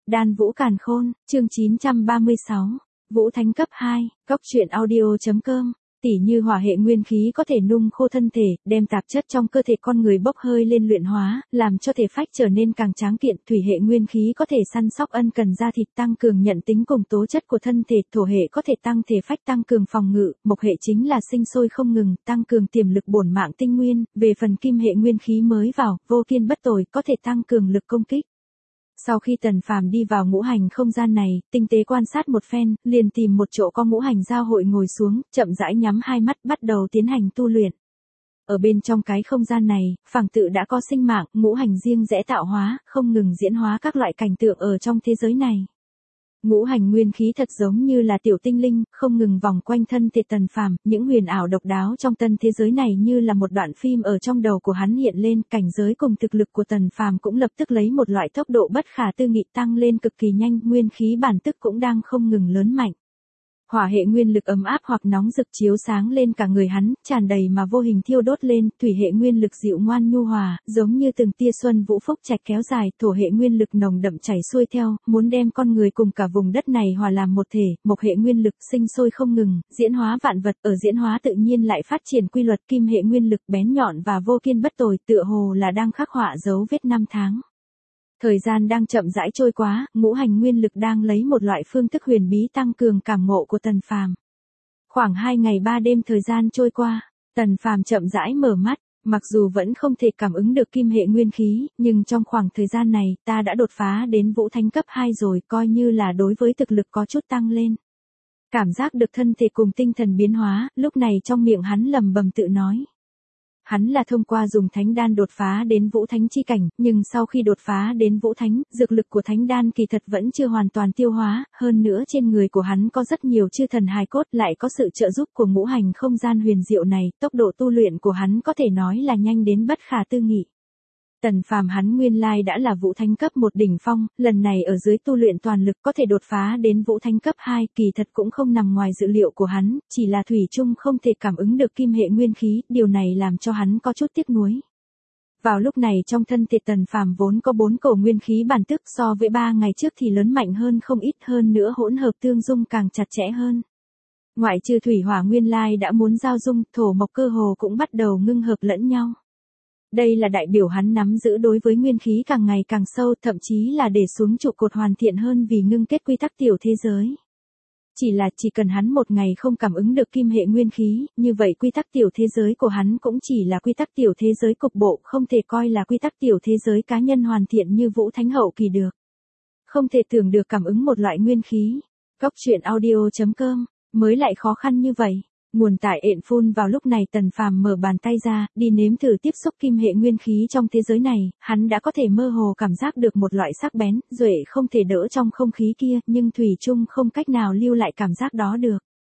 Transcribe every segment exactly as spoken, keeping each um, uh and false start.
Đan Vũ Càn Khôn, chương chín trăm ba mươi sáu, Vũ Thánh cấp hai, Cốc truyện audio.com. Tỉ như hỏa hệ nguyên khí có thể nung khô thân thể, đem tạp chất trong cơ thể con người bốc hơi lên luyện hóa, làm cho thể phách trở nên càng tráng kiện. Thủy hệ nguyên khí có thể săn sóc ân cần da thịt, tăng cường nhận tính cùng tố chất của thân thể. Thổ hệ có thể tăng thể phách, tăng cường phòng ngự. Mộc hệ chính là sinh sôi không ngừng, tăng cường tiềm lực bổn mạng tinh nguyên. Về phần kim hệ nguyên khí mới vào, vô kiên bất tồi, có thể tăng cường lực công kích. Sau khi Tần Phàm đi vào ngũ hành không gian này, tinh tế quan sát một phen, liền tìm một chỗ có ngũ hành giao hội ngồi xuống, chậm rãi nhắm hai mắt bắt đầu tiến hành tu luyện. Ở bên trong cái không gian này, phảng tự đã có sinh mạng, ngũ hành riêng rẽ tạo hóa, không ngừng diễn hóa các loại cảnh tượng ở trong thế giới này. Ngũ hành nguyên khí thật giống như là tiểu tinh linh, không ngừng vòng quanh thân thể Tần Phàm, những huyền ảo độc đáo trong tân thế giới này như là một đoạn phim ở trong đầu của hắn hiện lên, cảnh giới cùng thực lực của Tần Phàm cũng lập tức lấy một loại tốc độ bất khả tư nghị tăng lên cực kỳ nhanh, nguyên khí bản tức cũng đang không ngừng lớn mạnh. Hỏa hệ nguyên lực ấm áp hoặc nóng rực chiếu sáng lên cả người hắn, tràn đầy mà vô hình thiêu đốt lên. Thủy hệ nguyên lực dịu ngoan nhu hòa, giống như từng tia xuân vũ phúc trạch kéo dài. Thổ hệ nguyên lực nồng đậm chảy xuôi theo, muốn đem con người cùng cả vùng đất này hòa làm một thể. Mộc hệ nguyên lực sinh sôi không ngừng, diễn hóa vạn vật, ở diễn hóa tự nhiên lại phát triển quy luật. Kim hệ nguyên lực bén nhọn và vô kiên bất tồi, tựa hồ là đang khắc họa dấu vết năm tháng. Thời gian đang chậm rãi trôi qua, ngũ hành nguyên lực đang lấy một loại phương thức huyền bí tăng cường cảm ngộ của Tần Phàm. Khoảng hai ngày ba đêm thời gian trôi qua, Tần Phàm chậm rãi mở mắt, mặc dù vẫn không thể cảm ứng được kim hệ nguyên khí, nhưng trong khoảng thời gian này, ta đã đột phá đến Vũ Thánh cấp hai rồi, coi như là đối với thực lực có chút tăng lên. Cảm giác được thân thể cùng tinh thần biến hóa, lúc này trong miệng hắn lẩm bẩm tự nói. Hắn là thông qua dùng thánh đan đột phá đến Vũ Thánh chi cảnh, nhưng sau khi đột phá đến Vũ Thánh, dược lực của thánh đan kỳ thật vẫn chưa hoàn toàn tiêu hóa, hơn nữa trên người của hắn có rất nhiều chư thần hài cốt, lại có sự trợ giúp của ngũ hành không gian huyền diệu này, tốc độ tu luyện của hắn có thể nói là nhanh đến bất khả tư nghị. Tần Phàm hắn nguyên lai đã là Vũ Thánh cấp một đỉnh phong, lần này ở dưới tu luyện toàn lực có thể đột phá đến Vũ Thánh cấp hai, kỳ thật cũng không nằm ngoài dự liệu của hắn, chỉ là thủy chung không thể cảm ứng được kim hệ nguyên khí, điều này làm cho hắn có chút tiếc nuối. Vào lúc này trong thân thể Tần Phàm vốn có bốn cổ nguyên khí bản tức, so với ba ngày trước thì lớn mạnh hơn không ít, hơn nữa hỗn hợp tương dung càng chặt chẽ hơn. Ngoại trừ thủy hỏa nguyên lai đã muốn giao dung, thổ mộc cơ hồ cũng bắt đầu ngưng hợp lẫn nhau. Đây là đại biểu hắn nắm giữ đối với nguyên khí càng ngày càng sâu, thậm chí là để xuống trụ cột hoàn thiện hơn vì ngưng kết quy tắc tiểu thế giới. Chỉ là chỉ cần hắn một ngày không cảm ứng được kim hệ nguyên khí, như vậy quy tắc tiểu thế giới của hắn cũng chỉ là quy tắc tiểu thế giới cục bộ, không thể coi là quy tắc tiểu thế giới cá nhân hoàn thiện như Vũ Thánh hậu kỳ được. Không thể tưởng được cảm ứng một loại nguyên khí. Cốc truyện audio.com, mới lại khó khăn như vậy. Nguồn tải ện phun vào lúc này Tần Phàm mở bàn tay ra, đi nếm thử tiếp xúc kim hệ nguyên khí trong thế giới này, hắn đã có thể mơ hồ cảm giác được một loại sắc bén, duệ không thể đỡ trong không khí kia, nhưng thủy chung không cách nào lưu lại cảm giác đó được.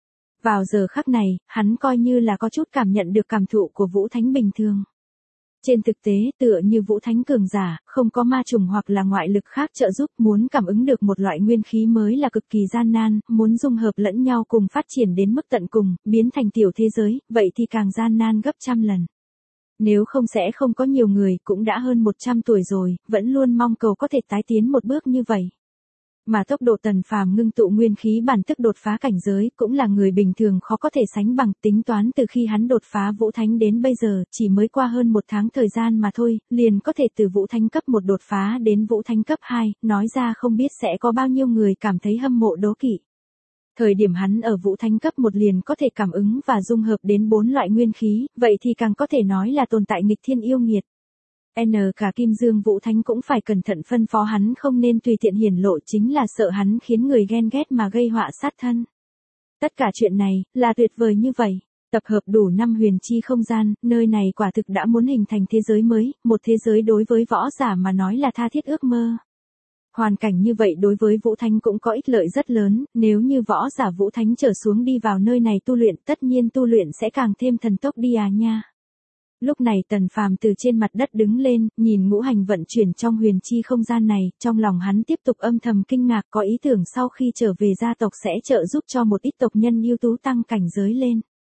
Vào giờ khắc này, hắn coi như là có chút cảm nhận được cảm thụ của Vũ Thánh bình thường. Trên thực tế, tựa như Vũ Thánh cường giả, không có ma trùng hoặc là ngoại lực khác trợ giúp, muốn cảm ứng được một loại nguyên khí mới là cực kỳ gian nan, muốn dung hợp lẫn nhau cùng phát triển đến mức tận cùng, biến thành tiểu thế giới, vậy thì càng gian nan gấp trăm lần. Nếu không sẽ không có nhiều người, cũng đã hơn một trăm tuổi rồi, vẫn luôn mong cầu có thể tái tiến một bước như vậy. Mà tốc độ Tần Phàm ngưng tụ nguyên khí bản tức đột phá cảnh giới, cũng là người bình thường khó có thể sánh bằng. Tính toán từ khi hắn đột phá Vũ Thánh đến bây giờ, chỉ mới qua hơn một tháng thời gian mà thôi, liền có thể từ Vũ Thánh cấp một đột phá đến Vũ Thánh cấp hai, nói ra không biết sẽ có bao nhiêu người cảm thấy hâm mộ đố kỵ. Thời điểm hắn ở Vũ Thánh cấp một liền có thể cảm ứng và dung hợp đến bốn loại nguyên khí, vậy thì càng có thể nói là tồn tại nghịch thiên yêu nghiệt. N cả Kim Dương Vũ Thánh cũng phải cẩn thận phân phó hắn không nên tùy tiện hiển lộ, chính là sợ hắn khiến người ghen ghét mà gây họa sát thân. Tất cả chuyện này, là tuyệt vời như vậy. Tập hợp đủ năm huyền chi không gian, nơi này quả thực đã muốn hình thành thế giới mới, một thế giới đối với võ giả mà nói là tha thiết ước mơ. Hoàn cảnh như vậy đối với Vũ Thánh cũng có ích lợi rất lớn, nếu như võ giả Vũ Thánh trở xuống đi vào nơi này tu luyện, tất nhiên tu luyện sẽ càng thêm thần tốc đi à nha. Lúc này Tần Phàm từ trên mặt đất đứng lên, nhìn ngũ hành vận chuyển trong huyền chi không gian này, trong lòng hắn tiếp tục âm thầm kinh ngạc, có ý tưởng sau khi trở về gia tộc sẽ trợ giúp cho một ít tộc nhân ưu tú tăng cảnh giới lên.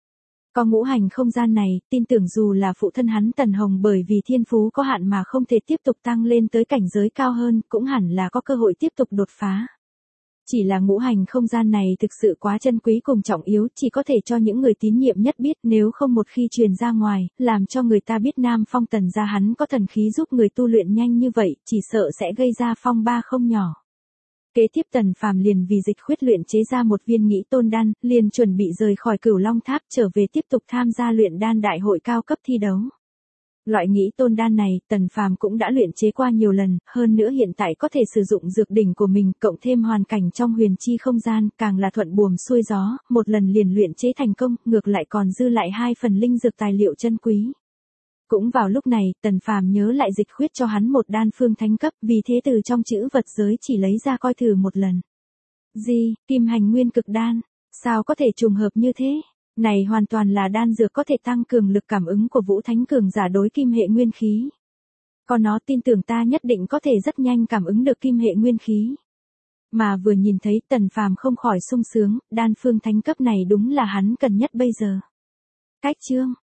Có ngũ hành không gian này, tin tưởng dù là phụ thân hắn Tần Hồng bởi vì thiên phú có hạn mà không thể tiếp tục tăng lên tới cảnh giới cao hơn, cũng hẳn là có cơ hội tiếp tục đột phá. Chỉ là ngũ hành không gian này thực sự quá chân quý cùng trọng yếu, chỉ có thể cho những người tín nhiệm nhất biết, nếu không một khi truyền ra ngoài, làm cho người ta biết Nam Phong Tần gia hắn có thần khí giúp người tu luyện nhanh như vậy, chỉ sợ sẽ gây ra phong ba không nhỏ. Kế tiếp Tần Phàm liền vì Dịch Khuyết luyện chế ra một viên nghĩ tôn đan, liền chuẩn bị rời khỏi Cửu Long Tháp trở về tiếp tục tham gia luyện đan đại hội cao cấp thi đấu. Loại nghĩ tôn đan này, Tần Phàm cũng đã luyện chế qua nhiều lần, hơn nữa hiện tại có thể sử dụng dược đỉnh của mình, cộng thêm hoàn cảnh trong huyền chi không gian, càng là thuận buồm xuôi gió, một lần liền luyện chế thành công, ngược lại còn dư lại hai phần linh dược tài liệu chân quý. Cũng vào lúc này, Tần Phàm nhớ lại Dịch Khuyết cho hắn một đan phương thánh cấp, vì thế từ trong chữ vật giới chỉ lấy ra coi thử một lần. Gì, kim hành nguyên cực đan, sao có thể trùng hợp như thế? Này hoàn toàn là đan dược có thể tăng cường lực cảm ứng của Vũ Thánh cường giả đối kim hệ nguyên khí. Có nó tin tưởng ta nhất định có thể rất nhanh cảm ứng được kim hệ nguyên khí. Mà vừa nhìn thấy Tần Phàm không khỏi sung sướng, đan phương thánh cấp này đúng là hắn cần nhất bây giờ. Cách chương